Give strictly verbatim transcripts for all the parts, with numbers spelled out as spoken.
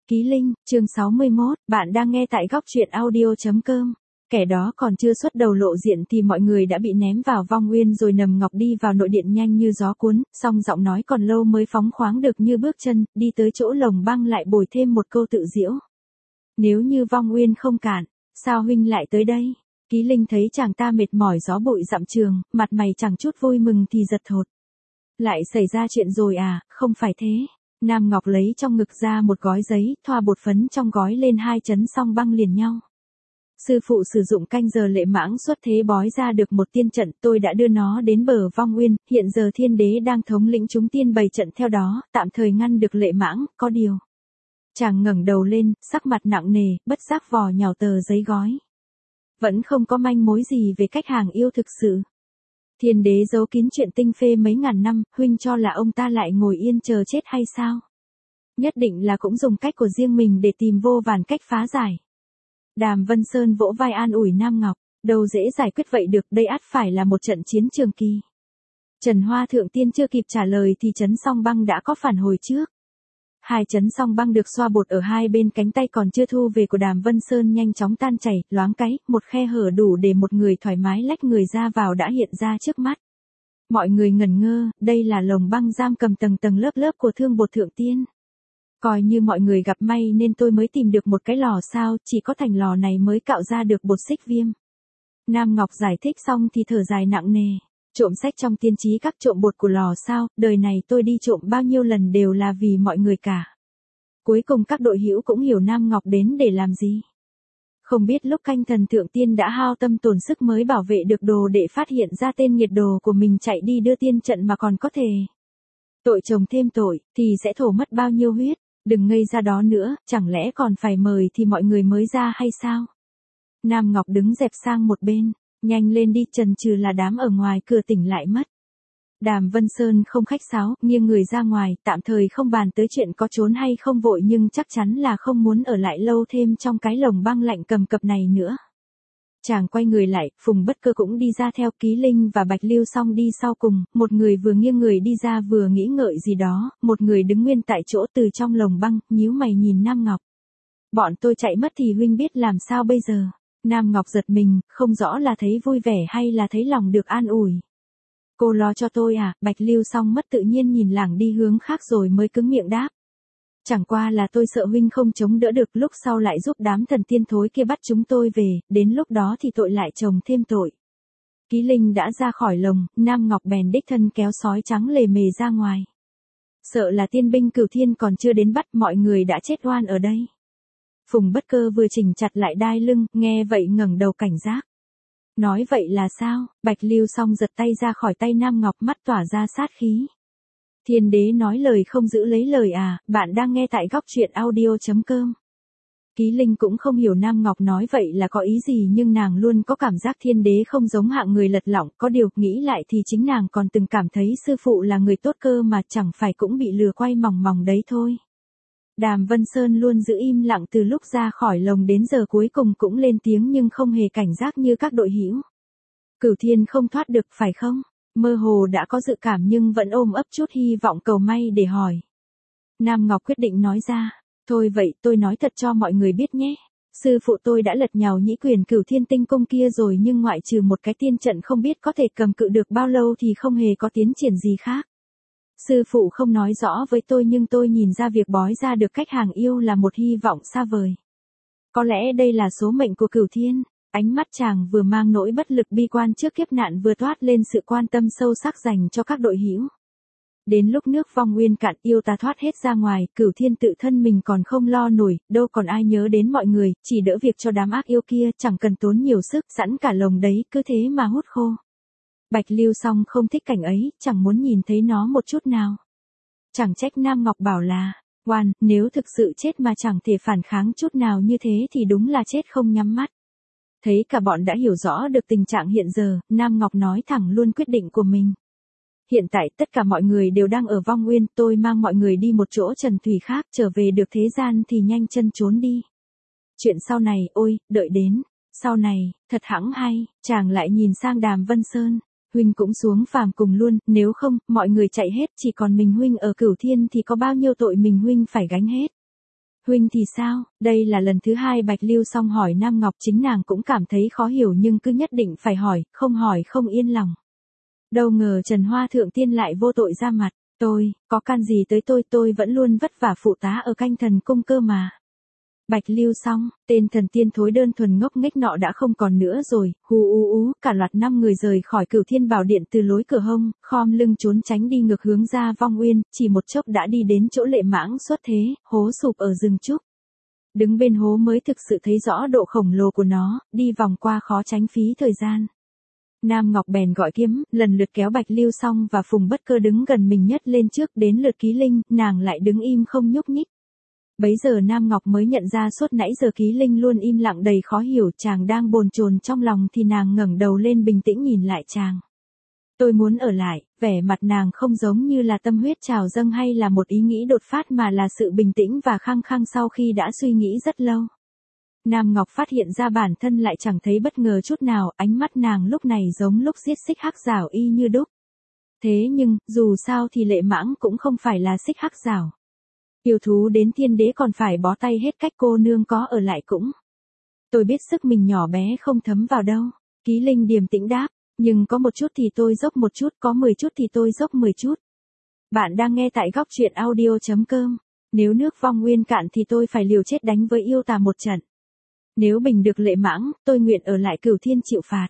Ký Linh, chương sáu mươi mốt, bạn đang nghe tại góc truyện audio chấm com. Kẻ đó còn chưa xuất đầu lộ diện thì mọi người đã bị ném vào vong nguyên rồi nằm ngọc đi vào nội điện nhanh như gió cuốn, song giọng nói còn lâu mới phóng khoáng được như bước chân, đi tới chỗ lồng băng lại bồi thêm một câu tự giễu. Nếu như vong nguyên không cản, sao huynh lại tới đây? Ký Linh thấy chàng ta mệt mỏi gió bụi dặm trường, mặt mày chẳng chút vui mừng thì giật thột. Lại xảy ra chuyện rồi à, không phải thế. Nam Ngọc lấy trong ngực ra một gói giấy, thoa bột phấn trong gói lên hai chấn xong băng liền nhau. Sư phụ sử dụng canh giờ lệ mãng xuất thế bói ra được một tiên trận, tôi đã đưa nó đến bờ vong nguyên, hiện giờ thiên đế đang thống lĩnh chúng tiên bày trận theo đó, tạm thời ngăn được lệ mãng, có điều. Chàng ngẩng đầu lên, sắc mặt nặng nề, bất giác vò nhào tờ giấy gói. Vẫn không có manh mối gì về cách hàng yêu thực sự. Thiên đế giấu kín chuyện tinh phê mấy ngàn năm, huynh cho là ông ta lại ngồi yên chờ chết hay sao? Nhất định là cũng dùng cách của riêng mình để tìm vô vàn cách phá giải. Đàm Vân Sơn vỗ vai an ủi Nam Ngọc, đâu dễ giải quyết vậy được, đây ắt phải là một trận chiến trường kỳ. Trần Hoa Thượng Tiên chưa kịp trả lời thì chấn song băng đã có phản hồi trước. Hai chấn song băng được xoa bột ở hai bên cánh tay còn chưa thu về của Đàm Vân Sơn nhanh chóng tan chảy, loáng cái, một khe hở đủ để một người thoải mái lách người ra vào đã hiện ra trước mắt. Mọi người ngẩn ngơ, đây là lồng băng giam cầm tầng tầng lớp lớp của thương bột Thượng Tiên. Coi như mọi người gặp may nên tôi mới tìm được một cái lò sao, chỉ có thành lò này mới cạo ra được bột xích viêm. Nam Ngọc giải thích xong thì thở dài nặng nề. Trộm sách trong tiên trí các trộm bột của lò sao, đời này tôi đi trộm bao nhiêu lần đều là vì mọi người cả. Cuối cùng các đội hữu cũng hiểu Nam Ngọc đến để làm gì. Không biết lúc canh thần Thượng Tiên đã hao tâm tổn sức mới bảo vệ được đồ để phát hiện ra tên nghiệt đồ của mình chạy đi đưa tiên trận mà còn có thể. Tội chồng thêm tội, thì sẽ thổ mất bao nhiêu huyết, đừng ngây ra đó nữa, chẳng lẽ còn phải mời thì mọi người mới ra hay sao? Nam Ngọc đứng dẹp sang một bên. Nhanh lên đi, trần trừ là đám ở ngoài cửa tỉnh lại mất. Đàm Vân Sơn không khách sáo, nghiêng người ra ngoài, tạm thời không bàn tới chuyện có trốn hay không vội nhưng chắc chắn là không muốn ở lại lâu thêm trong cái lồng băng lạnh cầm cập này nữa. Chàng quay người lại, Phùng Bất Cơ cũng đi ra theo, Ký Linh và Bạch Lưu Song đi sau cùng, một người vừa nghiêng người đi ra vừa nghĩ ngợi gì đó, một người đứng nguyên tại chỗ từ trong lồng băng, nhíu mày nhìn Nam Ngọc. Bọn tôi chạy mất thì huynh biết làm sao bây giờ? Nam Ngọc giật mình, không rõ là thấy vui vẻ hay là thấy lòng được an ủi. Cô lo cho tôi à? Bạch Lưu Song mất tự nhiên nhìn lảng đi hướng khác rồi mới cứng miệng đáp. Chẳng qua là tôi sợ huynh không chống đỡ được, lúc sau lại giúp đám thần tiên thối kia bắt chúng tôi về, đến lúc đó thì tội lại chồng thêm tội. Ký Linh đã ra khỏi lồng, Nam Ngọc bèn đích thân kéo sói trắng lề mề ra ngoài. Sợ là tiên binh Cửu Thiên còn chưa đến bắt, mọi người đã chết oan ở đây. Phùng Bất Cơ vừa chỉnh chặt lại đai lưng, nghe vậy ngẩng đầu cảnh giác. Nói vậy là sao? Bạch Lưu Song giật tay ra khỏi tay Nam Ngọc, mắt tỏa ra sát khí. Thiên đế nói lời không giữ lấy lời à? Bạn đang nghe tại góc truyện audio chấm com. Ký Linh cũng không hiểu Nam Ngọc nói vậy là có ý gì nhưng nàng luôn có cảm giác thiên đế không giống hạng người lật lọng, có điều nghĩ lại thì chính nàng còn từng cảm thấy sư phụ là người tốt cơ mà, chẳng phải cũng bị lừa quay mòng mòng đấy thôi. Đàm Vân Sơn luôn giữ im lặng từ lúc ra khỏi lồng đến giờ cuối cùng cũng lên tiếng nhưng không hề cảnh giác như các đội hữu. Cửu Thiên không thoát được phải không? Mơ hồ đã có dự cảm nhưng vẫn ôm ấp chút hy vọng cầu may để hỏi. Nam Ngọc quyết định nói ra. Thôi vậy tôi nói thật cho mọi người biết nhé. Sư phụ tôi đã lật nhào nhĩ quyền Cửu Thiên tinh cung kia rồi nhưng ngoại trừ một cái tiên trận không biết có thể cầm cự được bao lâu thì không hề có tiến triển gì khác. Sư phụ không nói rõ với tôi nhưng tôi nhìn ra việc bói ra được cách hàng yêu là một hy vọng xa vời. Có lẽ đây là số mệnh của Cửu Thiên. Ánh mắt chàng vừa mang nỗi bất lực bi quan trước kiếp nạn vừa toát lên sự quan tâm sâu sắc dành cho các đội hữu. Đến lúc nước vong nguyên cạn, yêu ta thoát hết ra ngoài, Cửu Thiên tự thân mình còn không lo nổi, đâu còn ai nhớ đến mọi người, chỉ đỡ việc cho đám ác yêu kia, chẳng cần tốn nhiều sức, sẵn cả lồng đấy, cứ thế mà hút khô. Bạch Lưu Song không thích cảnh ấy, chẳng muốn nhìn thấy nó một chút nào. Chẳng trách Nam Ngọc bảo là, oan, nếu thực sự chết mà chẳng thể phản kháng chút nào như thế thì đúng là chết không nhắm mắt. Thấy cả bọn đã hiểu rõ được tình trạng hiện giờ, Nam Ngọc nói thẳng luôn quyết định của mình. Hiện tại tất cả mọi người đều đang ở vong nguyên, tôi mang mọi người đi một chỗ trần thủy khác, trở về được thế gian thì nhanh chân trốn đi. Chuyện sau này, ôi, đợi đến, sau này, thật hẵng hay, chàng lại nhìn sang Đàm Vân Sơn. Huynh cũng xuống phàm cùng luôn, nếu không, mọi người chạy hết chỉ còn mình huynh ở Cửu Thiên thì có bao nhiêu tội mình huynh phải gánh hết. Huynh thì sao, đây là lần thứ hai Bạch Lưu Song hỏi Nam Ngọc, chính nàng cũng cảm thấy khó hiểu nhưng cứ nhất định phải hỏi, không hỏi không yên lòng. Đâu ngờ Trần Hoa Thượng Tiên lại vô tội ra mặt, tôi, có can gì tới tôi, tôi vẫn luôn vất vả phụ tá ở Canh Thần Cung cơ mà. Bạch Lưu Song, tên thần tiên thối đơn thuần ngốc nghếch nọ đã không còn nữa rồi, hù ú ú, cả loạt năm người rời khỏi Cửu Thiên Bảo Điện từ lối cửa hông, khom lưng trốn tránh đi ngược hướng ra Vong Uyên, chỉ một chốc đã đi đến chỗ Lệ Mãng xuất thế, hố sụp ở rừng trúc. Đứng bên hố mới thực sự thấy rõ độ khổng lồ của nó, đi vòng qua khó tránh phí thời gian. Nam Ngọc bèn gọi kiếm, lần lượt kéo Bạch Lưu Song và Phùng Bất Cơ đứng gần mình nhất lên trước, đến lượt Ký Linh, nàng lại đứng im không nhúc nhích. Bấy giờ Nam Ngọc mới nhận ra suốt nãy giờ Ký Linh luôn im lặng đầy khó hiểu, chàng đang bồn chồn trong lòng thì nàng ngẩng đầu lên bình tĩnh nhìn lại chàng. Tôi muốn ở lại, vẻ mặt nàng không giống như là tâm huyết trào dâng hay là một ý nghĩ đột phát mà là sự bình tĩnh và khăng khăng sau khi đã suy nghĩ rất lâu. Nam Ngọc phát hiện ra bản thân lại chẳng thấy bất ngờ chút nào, ánh mắt nàng lúc này giống lúc giết xích hắc giảo y như đúc. Thế nhưng, dù sao thì Lệ Mãng cũng không phải là xích hắc giảo. Yêu thú đến thiên đế còn phải bó tay hết cách, cô nương có ở lại cũng. Tôi biết sức mình nhỏ bé không thấm vào đâu. Ký Linh điềm tĩnh đáp, nhưng có một chút thì tôi dốc một chút, có mười chút thì tôi dốc mười chút. Bạn đang nghe tại góc truyện audio chấm com. Nếu nước Vong Nguyên cạn thì tôi phải liều chết đánh với yêu tà một trận. Nếu bình được Lệ Mãng, tôi nguyện ở lại Cửu Thiên chịu phạt.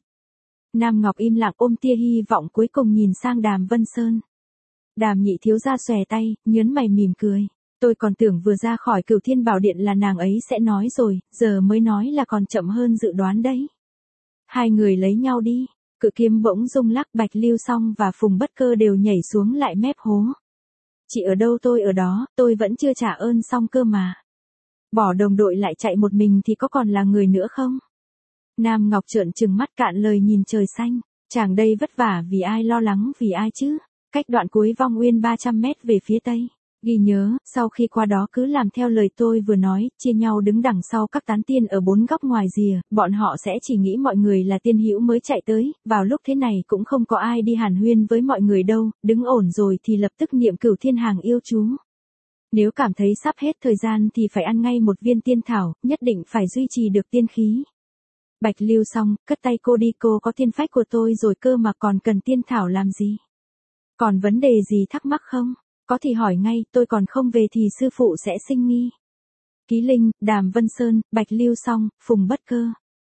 Nam Ngọc im lặng ôm tia hy vọng cuối cùng nhìn sang Đàm Vân Sơn. Đàm nhị thiếu gia xòe tay, nhớn mày mỉm cười. Tôi còn tưởng vừa ra khỏi Cửu Thiên Bảo Điện là nàng ấy sẽ nói rồi, giờ mới nói là còn chậm hơn dự đoán đấy. Hai người lấy nhau đi, cự kiếm bỗng rung lắc, Bạch Lưu Song và Phùng Bất Cơ đều nhảy xuống lại mép hố. Chị ở đâu tôi ở đó, tôi vẫn chưa trả ơn xong cơ mà. Bỏ đồng đội lại chạy một mình thì có còn là người nữa không? Nam Ngọc trợn trừng mắt cạn lời nhìn trời xanh, chàng đây vất vả vì ai, lo lắng vì ai chứ? Cách đoạn cuối Vong Uyên ba trăm mét về phía tây. Ghi nhớ, sau khi qua đó cứ làm theo lời tôi vừa nói, chia nhau đứng đằng sau các tán tiên ở bốn góc ngoài rìa, bọn họ sẽ chỉ nghĩ mọi người là tiên hữu mới chạy tới, vào lúc thế này cũng không có ai đi hàn huyên với mọi người đâu, đứng ổn rồi thì lập tức niệm Cửu Thiên Hàng yêu chú. Nếu cảm thấy sắp hết thời gian thì phải ăn ngay một viên tiên thảo, nhất định phải duy trì được tiên khí. Bạch Lưu Song, cất tay cô đi, cô có tiên phách của tôi rồi cơ mà còn cần tiên thảo làm gì? Còn vấn đề gì thắc mắc không? Có thì hỏi ngay, tôi còn không về thì sư phụ sẽ sinh nghi. Ký Linh, Đàm Vân Sơn, Bạch Lưu Song, Phùng Bất Cơ.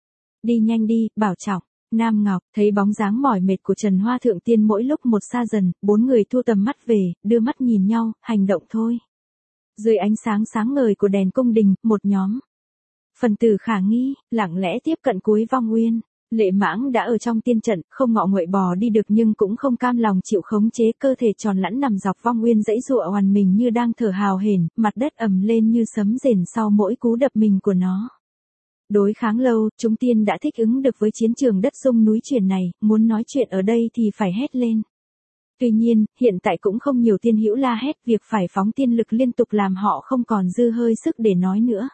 Đi nhanh đi, bảo trọng. Nam Ngọc, thấy bóng dáng mỏi mệt của Trần Hoa Thượng Tiên mỗi lúc một xa dần, bốn người thu tầm mắt về, đưa mắt nhìn nhau, hành động thôi. Dưới ánh sáng sáng ngời của đèn cung đình, một nhóm phần tử khả nghi, lặng lẽ tiếp cận cuối Vong Uyên. Lệ Mãng đã ở trong tiên trận, không ngọ nguậy bò đi được nhưng cũng không cam lòng chịu khống chế, cơ thể tròn lẵn nằm dọc Vong Uyên dãy dụa oằn mình như đang thở hào hển, mặt đất ầm lên như sấm rền sau mỗi cú đập mình của nó. Đối kháng lâu, chúng tiên đã thích ứng được với chiến trường đất rung núi chuyển này, muốn nói chuyện ở đây thì phải hét lên. Tuy nhiên, hiện tại cũng không nhiều tiên hữu la hét, việc phải phóng tiên lực liên tục làm họ không còn dư hơi sức để nói nữa.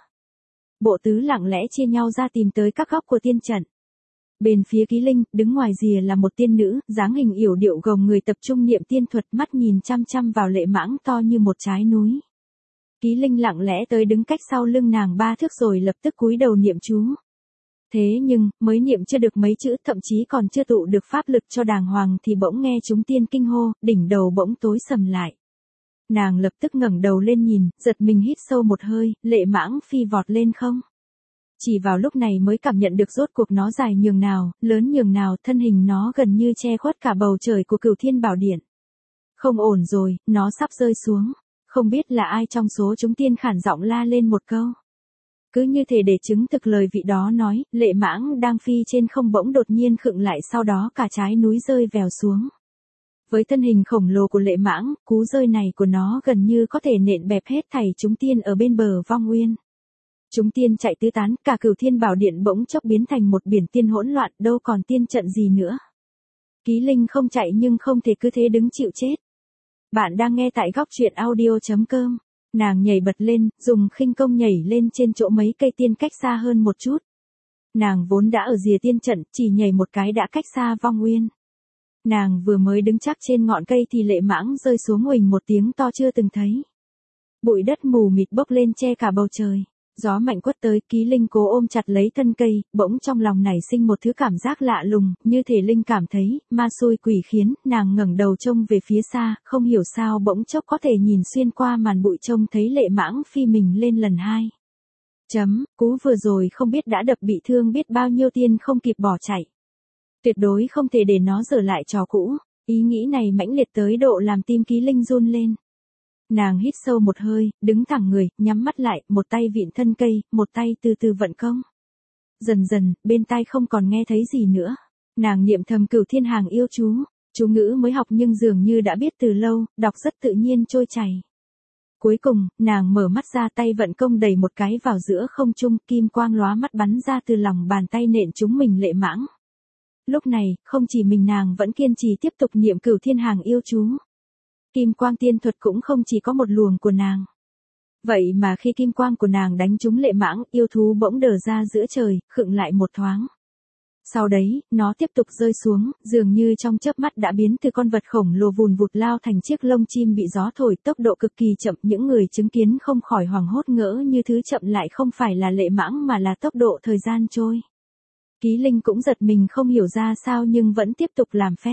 Bộ tứ lặng lẽ chia nhau ra tìm tới các góc của tiên trận. Bên phía Ký Linh, đứng ngoài rìa là một tiên nữ, dáng hình yểu điệu gồng người tập trung niệm tiên thuật, mắt nhìn chăm chăm vào Lệ Mãng to như một trái núi. Ký Linh lặng lẽ tới đứng cách sau lưng nàng ba thước rồi lập tức cúi đầu niệm chú. Thế nhưng, mới niệm chưa được mấy chữ, thậm chí còn chưa tụ được pháp lực cho đàng hoàng thì bỗng nghe chúng tiên kinh hô, đỉnh đầu bỗng tối sầm lại. Nàng lập tức ngẩng đầu lên nhìn, giật mình hít sâu một hơi, Lệ Mãng phi vọt lên không. Chỉ vào lúc này mới cảm nhận được rốt cuộc nó dài nhường nào, lớn nhường nào, thân hình nó gần như che khuất cả bầu trời của Cửu Thiên Bảo Điện. Không ổn rồi, nó sắp rơi xuống. Không biết là ai trong số chúng tiên khản giọng la lên một câu. Cứ như thể để chứng thực lời vị đó nói, Lệ Mãng đang phi trên không bỗng đột nhiên khựng lại, sau đó cả trái núi rơi vèo xuống. Với thân hình khổng lồ của Lệ Mãng, cú rơi này của nó gần như có thể nện bẹp hết thảy chúng tiên ở bên bờ Vong Uyên. Chúng tiên chạy tứ tán, cả Cửu Thiên Bảo Điện bỗng chốc biến thành một biển tiên hỗn loạn, đâu còn tiên trận gì nữa. Ký Linh không chạy nhưng không thể cứ thế đứng chịu chết. Bạn đang nghe tại góc truyện audio chấm com. Nàng nhảy bật lên, dùng khinh công nhảy lên trên chỗ mấy cây tiên cách xa hơn một chút. Nàng vốn đã ở rìa tiên trận, chỉ nhảy một cái đã cách xa Vong Uyên. Nàng vừa mới đứng chắc trên ngọn cây thì Lệ Mãng rơi xuống huỳnh một tiếng to chưa từng thấy. Bụi đất mù mịt bốc lên che cả bầu trời. Gió mạnh quất tới, Ký Linh cố ôm chặt lấy thân cây, bỗng trong lòng nảy sinh một thứ cảm giác lạ lùng, như thể Linh cảm thấy, ma xui quỷ khiến, nàng ngẩng đầu trông về phía xa, không hiểu sao bỗng chốc có thể nhìn xuyên qua màn bụi trông thấy Lệ Mãng phi mình lên lần hai. Chấm, cú vừa rồi không biết đã đập bị thương biết bao nhiêu tiên không kịp bỏ chạy. Tuyệt đối không thể để nó trở lại trò cũ, ý nghĩ này mãnh liệt tới độ làm tim Ký Linh run lên. Nàng hít sâu một hơi, đứng thẳng người, nhắm mắt lại, một tay vịn thân cây, một tay từ từ vận công. Dần dần, bên tai không còn nghe thấy gì nữa. Nàng niệm thầm Cửu Thiên Hàng yêu chú, chú ngữ mới học nhưng dường như đã biết từ lâu, đọc rất tự nhiên trôi chảy. Cuối cùng, nàng mở mắt ra, tay vận công đẩy một cái vào giữa không trung, kim quang lóa mắt bắn ra từ lòng bàn tay nện trúng mình Lệ Mãng. Lúc này, không chỉ mình nàng vẫn kiên trì tiếp tục niệm Cửu Thiên Hàng yêu chú. Kim quang tiên thuật cũng không chỉ có một luồng của nàng. Vậy mà khi kim quang của nàng đánh trúng Lệ Mãng, yêu thú bỗng đờ ra giữa trời, khựng lại một thoáng. Sau đấy, nó tiếp tục rơi xuống, dường như trong chớp mắt đã biến từ con vật khổng lồ vùn vụt lao thành chiếc lông chim bị gió thổi, tốc độ cực kỳ chậm, những người chứng kiến không khỏi hoảng hốt ngỡ như thứ chậm lại không phải là Lệ Mãng mà là tốc độ thời gian trôi. Ký Linh cũng giật mình không hiểu ra sao nhưng vẫn tiếp tục làm phép.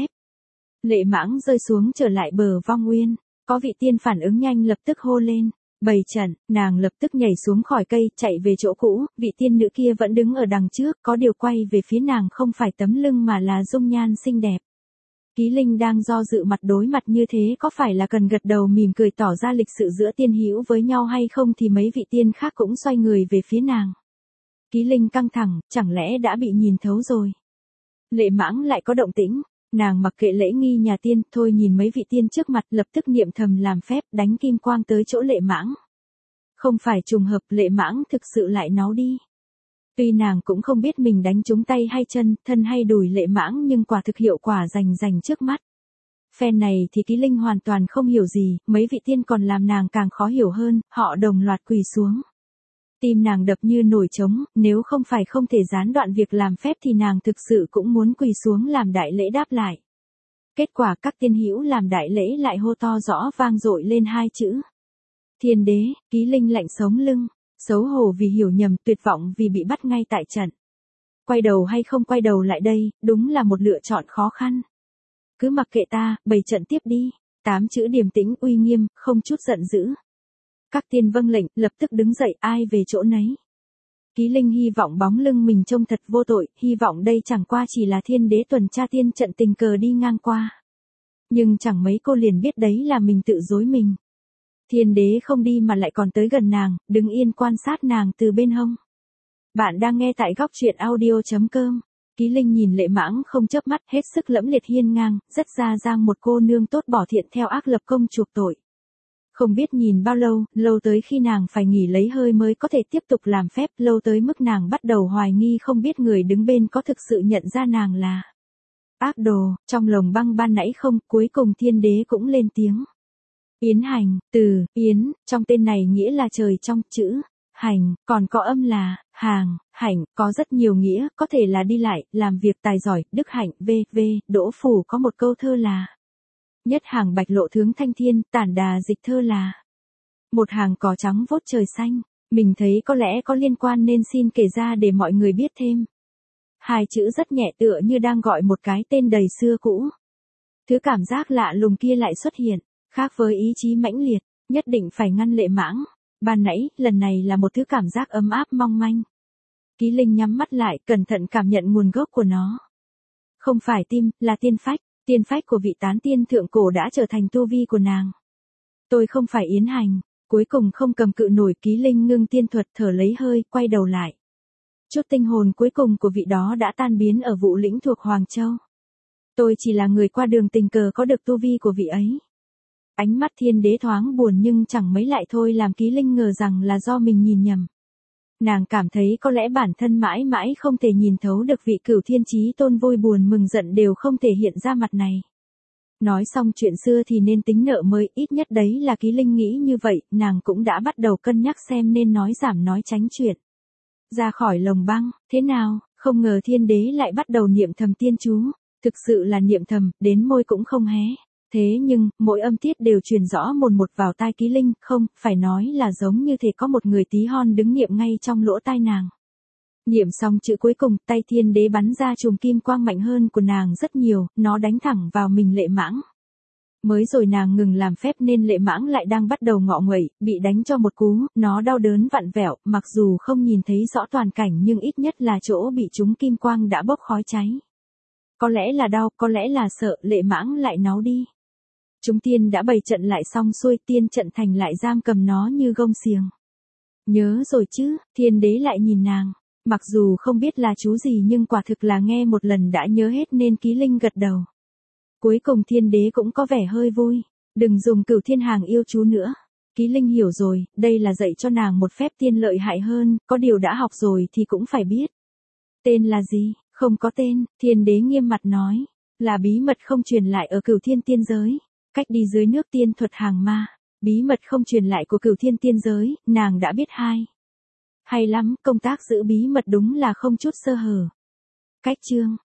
Lệ Mãng rơi xuống trở lại bờ vong nguyên, có vị tiên phản ứng nhanh lập tức hô lên, bày trận, nàng lập tức nhảy xuống khỏi cây, chạy về chỗ cũ, vị tiên nữ kia vẫn đứng ở đằng trước, có điều quay về phía nàng không phải tấm lưng mà là dung nhan xinh đẹp. Ký Linh đang do dự mặt đối mặt như thế có phải là cần gật đầu mỉm cười tỏ ra lịch sự giữa tiên hữu với nhau hay không thì mấy vị tiên khác cũng xoay người về phía nàng. Ký Linh căng thẳng, chẳng lẽ đã bị nhìn thấu rồi. Lệ Mãng lại có động tĩnh. Nàng mặc kệ lễ nghi nhà tiên, thôi nhìn mấy vị tiên trước mặt lập tức niệm thầm làm phép đánh kim quang tới chỗ Lệ Mãng. Không phải trùng hợp Lệ Mãng thực sự lại náu đi. Tuy nàng cũng không biết mình đánh trúng tay hay chân, thân hay đùi Lệ Mãng nhưng quả thực hiệu quả rành rành trước mắt. Phen này thì Ký Linh hoàn toàn không hiểu gì, mấy vị tiên còn làm nàng càng khó hiểu hơn, họ đồng loạt quỳ xuống. Tim nàng đập như nổi trống, nếu không phải không thể gián đoạn việc làm phép thì nàng thực sự cũng muốn quỳ xuống làm đại lễ đáp lại. Kết quả các tiên hữu làm đại lễ lại hô to rõ vang dội lên hai chữ. Thiên đế, Ký Linh lạnh sống lưng, xấu hổ vì hiểu nhầm, tuyệt vọng vì bị bắt ngay tại trận. Quay đầu hay không quay đầu lại đây, đúng là một lựa chọn khó khăn. Cứ mặc kệ ta, bày trận tiếp đi, tám chữ điềm tĩnh uy nghiêm, không chút giận dữ. Các tiên vâng lệnh, lập tức đứng dậy, ai về chỗ nấy. Ký Linh hy vọng bóng lưng mình trông thật vô tội, hy vọng đây chẳng qua chỉ là thiên đế tuần tra tiên trận tình cờ đi ngang qua. Nhưng chẳng mấy cô liền biết đấy là mình tự dối mình. Thiên đế không đi mà lại còn tới gần nàng, đứng yên quan sát nàng từ bên hông. Bạn đang nghe tại góc truyện audio chấm com. Ký Linh nhìn Lệ Mãng không chớp mắt, hết sức lẫm liệt hiên ngang, rất ra dang một cô nương tốt bỏ thiện theo ác lập công chuộc tội. Không biết nhìn bao lâu, lâu tới khi nàng phải nghỉ lấy hơi mới có thể tiếp tục làm phép, lâu tới mức nàng bắt đầu hoài nghi không biết người đứng bên có thực sự nhận ra nàng là ác đồ, trong lồng băng ban nãy không, cuối cùng thiên đế cũng lên tiếng. Yến Hành, từ, Yến, trong tên này nghĩa là trời trong, chữ, hành, còn có âm là, hàng, hạnh, có rất nhiều nghĩa, có thể là đi lại, làm việc tài giỏi, đức hạnh, v, v, Đỗ Phủ có một câu thơ là nhất hàng bạch lộ thướng thanh thiên, tản đà dịch thơ là một hàng cỏ trắng vốt trời xanh, mình thấy có lẽ có liên quan nên xin kể ra để mọi người biết thêm. Hai chữ rất nhẹ tựa như đang gọi một cái tên đầy xưa cũ. Thứ cảm giác lạ lùng kia lại xuất hiện, khác với ý chí mãnh liệt, nhất định phải ngăn Lệ Mãng. Ban nãy, lần này là một thứ cảm giác ấm áp mong manh. Ký Linh nhắm mắt lại, cẩn thận cảm nhận nguồn gốc của nó. Không phải tim, là tiên phách. Tiên phách của vị tán tiên thượng cổ đã trở thành tu vi của nàng. Tôi không phải Yến Hành, cuối cùng không cầm cự nổi. Ký Linh ngưng tiên thuật thở lấy hơi, quay đầu lại. Chút tinh hồn cuối cùng của vị đó đã tan biến ở Vũ Lĩnh thuộc Hoàng Châu. Tôi chỉ là người qua đường tình cờ có được tu vi của vị ấy. Ánh mắt thiên đế thoáng buồn nhưng chẳng mấy lại thôi làm Ký Linh ngờ rằng là do mình nhìn nhầm. Nàng cảm thấy có lẽ bản thân mãi mãi không thể nhìn thấu được vị Cửu Thiên Chí Tôn vui buồn mừng giận đều không thể hiện ra mặt này. Nói xong chuyện xưa thì nên tính nợ mới, ít nhất đấy là Ký Linh nghĩ như vậy, nàng cũng đã bắt đầu cân nhắc xem nên nói giảm nói tránh chuyện. Ra khỏi lồng băng, thế nào, không ngờ thiên đế lại bắt đầu niệm thầm tiên chú, thực sự là niệm thầm, đến môi cũng không hé. Thế nhưng, mỗi âm tiết đều truyền rõ mồn một vào tai Ký Linh, không, phải nói là giống như thể có một người tí hon đứng niệm ngay trong lỗ tai nàng. Niệm xong chữ cuối cùng, tay thiên đế bắn ra chùm kim quang mạnh hơn của nàng rất nhiều, nó đánh thẳng vào mình Lệ Mãng. Mới rồi nàng ngừng làm phép nên Lệ Mãng lại đang bắt đầu ngọ nguậy, bị đánh cho một cú, nó đau đớn vặn vẹo, mặc dù không nhìn thấy rõ toàn cảnh nhưng ít nhất là chỗ bị trúng kim quang đã bốc khói cháy. Có lẽ là đau, có lẽ là sợ, Lệ Mãng lại náu đi. Chúng tiên đã bày trận lại xong xuôi, tiên trận thành lại giam cầm nó như gông xiềng. Nhớ rồi chứ, thiên đế lại nhìn nàng. Mặc dù không biết là chú gì nhưng quả thực là nghe một lần đã nhớ hết nên Ký Linh gật đầu. Cuối cùng thiên đế cũng có vẻ hơi vui. Đừng dùng Cửu Thiên Hàng yêu chú nữa. Ký Linh hiểu rồi, đây là dạy cho nàng một phép tiên lợi hại hơn, có điều đã học rồi thì cũng phải biết. Tên là gì? Không có tên, thiên đế nghiêm mặt nói. Là bí mật không truyền lại ở Cửu Thiên tiên giới. Cách đi dưới nước tiên thuật hàng ma. Bí mật không truyền lại của Cửu Thiên tiên giới, nàng đã biết hai. Hay lắm, công tác giữ bí mật đúng là không chút sơ hở. Cách chương